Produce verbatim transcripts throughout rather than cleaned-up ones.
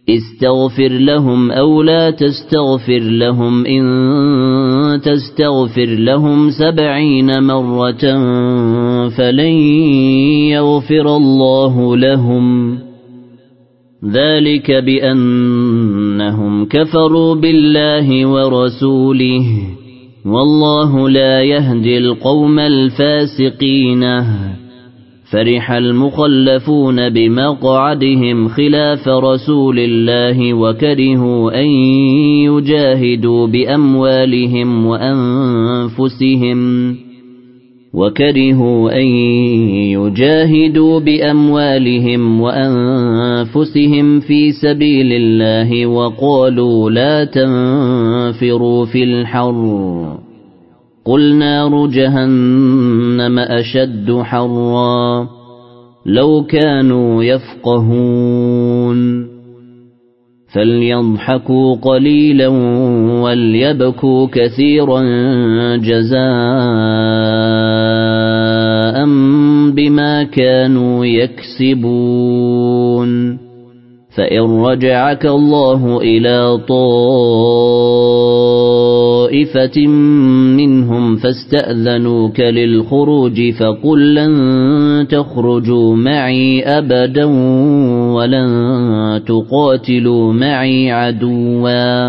استغفر لهم أو لا تستغفر لهم إن تستغفر لهم سبعين مرة فلن يغفر الله لهم ذلك بأنهم كفروا بالله ورسوله والله لا يهدي القوم الفاسقين. فرح المخلفون بمقعدهم خلاف رسول الله وكرهوا أن يجاهدوا بأموالهم وأنفسهم وكرهوا أن يجاهدوا بأموالهم وأنفسهم في سبيل الله وقالوا لا تنفروا في الحر قل نار جهنم أشد حرا لو كانوا يفقهون فليضحكوا قليلا وليبكوا كثيرا جزاء بما كانوا يكسبون. فإن رجعك الله إلى طائفة منهم فاستأذنوك للخروج فقل لن تخرجوا معي أبدا ولن تقاتلوا معي عدوا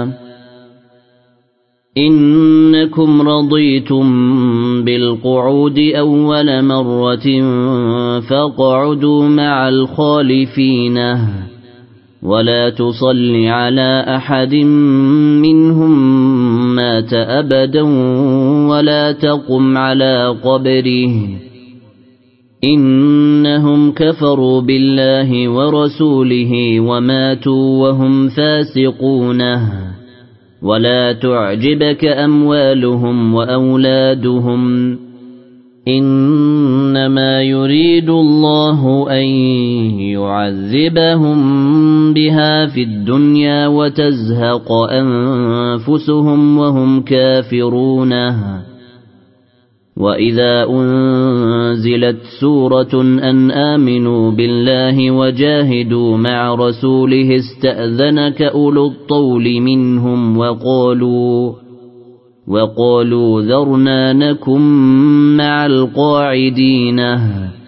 إنكم رضيتم بالقعود أول مرة فاقعدوا مع الخالفين ولا تصل على أحد منهم مات أبدا ولا تقم على قبره إنهم كفروا بالله ورسوله وماتوا وهم فاسقون. ولا تعجبك أموالهم وأولادهم إنما يريد الله أن يعذبهم بها في الدنيا وتزهق أنفسهم وهم كافرون. وإذا أنزلت سورة أن آمنوا بالله وجاهدوا مع رسوله استأذنك أولو الطول منهم وقالوا وقالوا ذرنا نكن مع القاعدين